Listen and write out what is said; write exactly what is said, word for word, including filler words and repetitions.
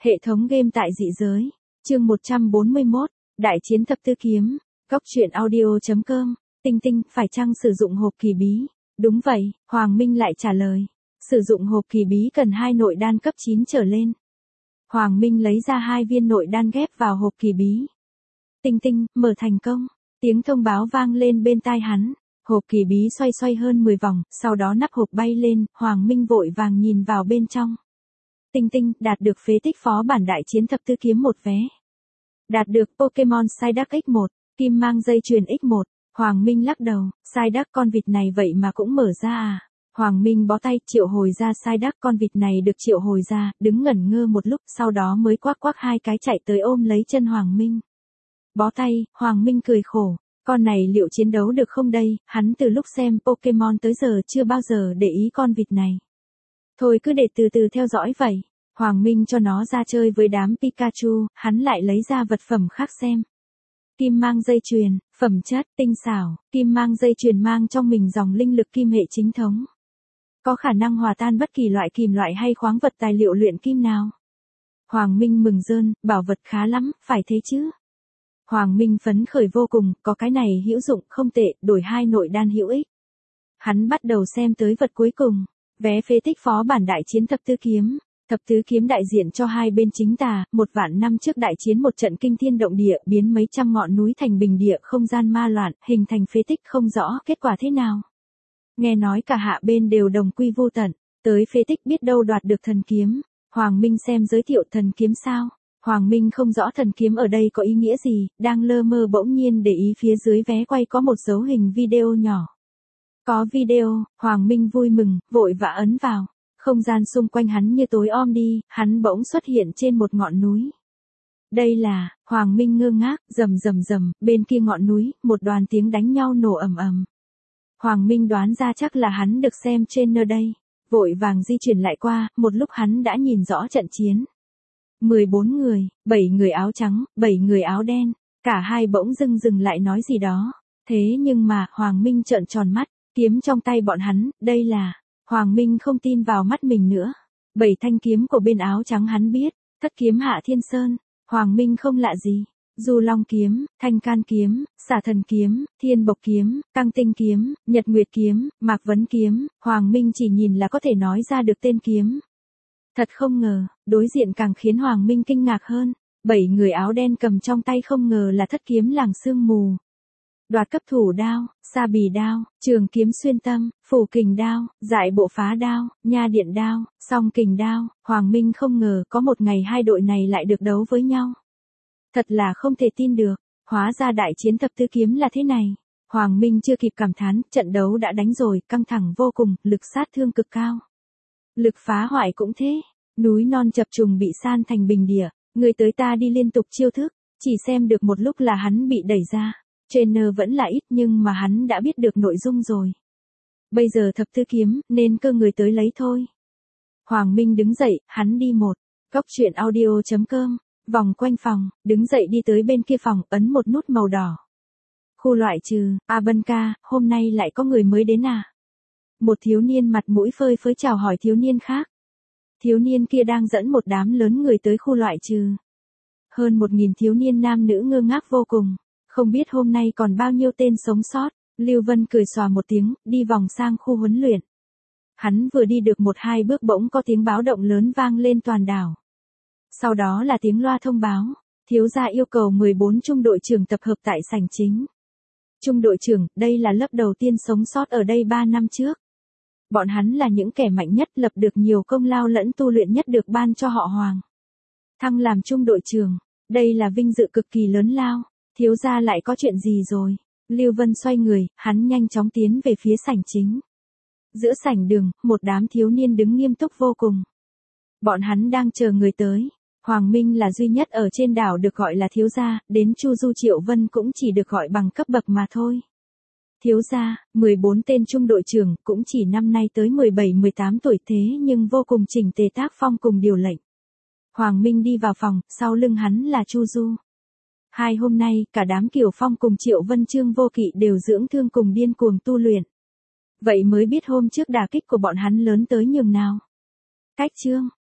Hệ thống game tại dị giới. Chương một trăm bốn mươi mốt. Đại chiến thập tứ kiếm. Góc truyện audio.com. Tinh Tinh, phải chăng sử dụng hộp kỳ bí? Đúng vậy, Hoàng Minh lại trả lời. Sử dụng hộp kỳ bí cần hai nội đan cấp chín trở lên. Hoàng Minh lấy ra hai viên nội đan ghép vào hộp kỳ bí. Tinh Tinh, mở thành công. Tiếng thông báo vang lên bên tai hắn. Hộp kỳ bí xoay xoay hơn mười vòng, sau đó nắp hộp bay lên, Hoàng Minh vội vàng nhìn vào bên trong. Tinh Tinh, đạt được phế tích phó bản đại chiến thập tứ kiếm một vé. Đạt được Pokemon Psyduck ích một, kim mang dây chuyền ích một. Hoàng Minh lắc đầu, Psyduck con vịt này vậy mà cũng mở ra à? Hoàng Minh bó tay, triệu hồi ra Psyduck, con vịt này được triệu hồi ra, đứng ngẩn ngơ một lúc, sau đó mới quắc quắc hai cái chạy tới ôm lấy chân Hoàng Minh. Bó tay, Hoàng Minh cười khổ, con này liệu chiến đấu được không đây, hắn từ lúc xem Pokemon tới giờ chưa bao giờ để ý con vịt này. Thôi cứ để từ từ theo dõi vậy. Hoàng Minh cho nó ra chơi với đám Pikachu, hắn lại lấy ra vật phẩm khác xem. Kim mang dây chuyền, phẩm chất, tinh xảo, kim mang dây chuyền mang trong mình dòng linh lực kim hệ chính thống. Có khả năng hòa tan bất kỳ loại kìm loại hay khoáng vật tài liệu luyện kim nào. Hoàng Minh mừng rơn, bảo vật khá lắm, phải thế chứ. Hoàng Minh phấn khởi vô cùng, có cái này hữu dụng, không tệ, đổi hai nội đan hữu ích. Hắn bắt đầu xem tới vật cuối cùng, vé phế tích phó bản đại chiến thập tứ kiếm. Thập tứ kiếm đại diện cho hai bên chính tà, một vạn năm trước đại chiến một trận kinh thiên động địa, biến mấy trăm ngọn núi thành bình địa, không gian ma loạn, hình thành phế tích, không rõ kết quả thế nào. Nghe nói cả hạ bên đều đồng quy vô tận, tới phế tích biết đâu đoạt được thần kiếm. Hoàng Minh xem giới thiệu thần kiếm sao? Hoàng Minh không rõ thần kiếm ở đây có ý nghĩa gì, đang lơ mơ bỗng nhiên để ý phía dưới vé quay có một dấu hình video nhỏ. Có video, Hoàng Minh vui mừng, vội vã ấn vào. Không gian xung quanh hắn như tối om đi, hắn bỗng xuất hiện trên một ngọn núi. Đây là, Hoàng Minh ngơ ngác, rầm rầm rầm, bên kia ngọn núi, một đoàn tiếng đánh nhau nổ ầm ầm. Hoàng Minh đoán ra chắc là hắn được xem trên nơi đây, vội vàng di chuyển lại qua, một lúc hắn đã nhìn rõ trận chiến. mười bốn người, bảy người áo trắng, bảy người áo đen, cả hai bỗng dưng dừng lại nói gì đó. Thế nhưng mà, Hoàng Minh trợn tròn mắt, kiếm trong tay bọn hắn, đây là... Hoàng Minh không tin vào mắt mình nữa. Bảy thanh kiếm của bên áo trắng hắn biết, thất kiếm Hạ Thiên Sơn, Hoàng Minh không lạ gì. Du Long kiếm, Thanh Can kiếm, Xả Thần kiếm, Thiên Bộc kiếm, Căng Tinh kiếm, Nhật Nguyệt kiếm, Mạc Vấn kiếm, Hoàng Minh chỉ nhìn là có thể nói ra được tên kiếm. Thật không ngờ, đối diện càng khiến Hoàng Minh kinh ngạc hơn. Bảy người áo đen cầm trong tay không ngờ là thất kiếm Làng Sương Mù. Đoạt cấp thủ đao, sa bì đao, trường kiếm xuyên tâm, phủ kình đao, dại bộ phá đao, nha điện đao, song kình đao. Hoàng Minh không ngờ có một ngày hai đội này lại được đấu với nhau. Thật là không thể tin được, hóa ra đại chiến thập tứ kiếm là thế này. Hoàng Minh chưa kịp cảm thán, trận đấu đã đánh rồi, căng thẳng vô cùng, lực sát thương cực cao. Lực phá hoại cũng thế, núi non chập trùng bị san thành bình địa, người tới ta đi liên tục chiêu thức, chỉ xem được một lúc là hắn bị đẩy ra. Trainer vẫn là ít nhưng mà hắn đã biết được nội dung rồi. Bây giờ thập tứ kiếm, nên cơ người tới lấy thôi. Hoàng Minh đứng dậy, hắn đi một. Góc truyện audio.com, vòng quanh phòng, đứng dậy đi tới bên kia phòng, ấn một nút màu đỏ. Khu loại trừ, A Bân ca, hôm nay lại có người mới đến à? Một thiếu niên mặt mũi phơi phới chào hỏi thiếu niên khác. Thiếu niên kia đang dẫn một đám lớn người tới khu loại trừ. Hơn một nghìn thiếu niên nam nữ ngơ ngác vô cùng. Không biết hôm nay còn bao nhiêu tên sống sót. Lưu Vân cười xòa một tiếng, đi vòng sang khu huấn luyện. Hắn vừa đi được một hai bước bỗng có tiếng báo động lớn vang lên toàn đảo. Sau đó là tiếng loa thông báo, thiếu gia yêu cầu mười bốn trung đội trưởng tập hợp tại sảnh chính. Trung đội trưởng, đây là lớp đầu tiên sống sót ở đây ba năm trước. Bọn hắn là những kẻ mạnh nhất, lập được nhiều công lao lẫn tu luyện nhất được ban cho họ Hoàng. Thăng làm trung đội trưởng, đây là vinh dự cực kỳ lớn lao. Thiếu gia lại có chuyện gì rồi? Lưu Vân xoay người, hắn nhanh chóng tiến về phía sảnh chính. Giữa sảnh đường, một đám thiếu niên đứng nghiêm túc vô cùng. Bọn hắn đang chờ người tới. Hoàng Minh là duy nhất ở trên đảo được gọi là thiếu gia, đến Chu Du Triệu Vân cũng chỉ được gọi bằng cấp bậc mà thôi. Thiếu gia, mười bốn tên trung đội trưởng, cũng chỉ năm nay tới mười bảy mười tám tuổi thế nhưng vô cùng chỉnh tề tác phong cùng điều lệnh. Hoàng Minh đi vào phòng, sau lưng hắn là Chu Du. Hai hôm nay, cả đám Kiều Phong cùng Triệu Vân Trương Vô Kỵ đều dưỡng thương cùng điên cuồng tu luyện. Vậy mới biết hôm trước đả kích của bọn hắn lớn tới nhường nào. Cách chương,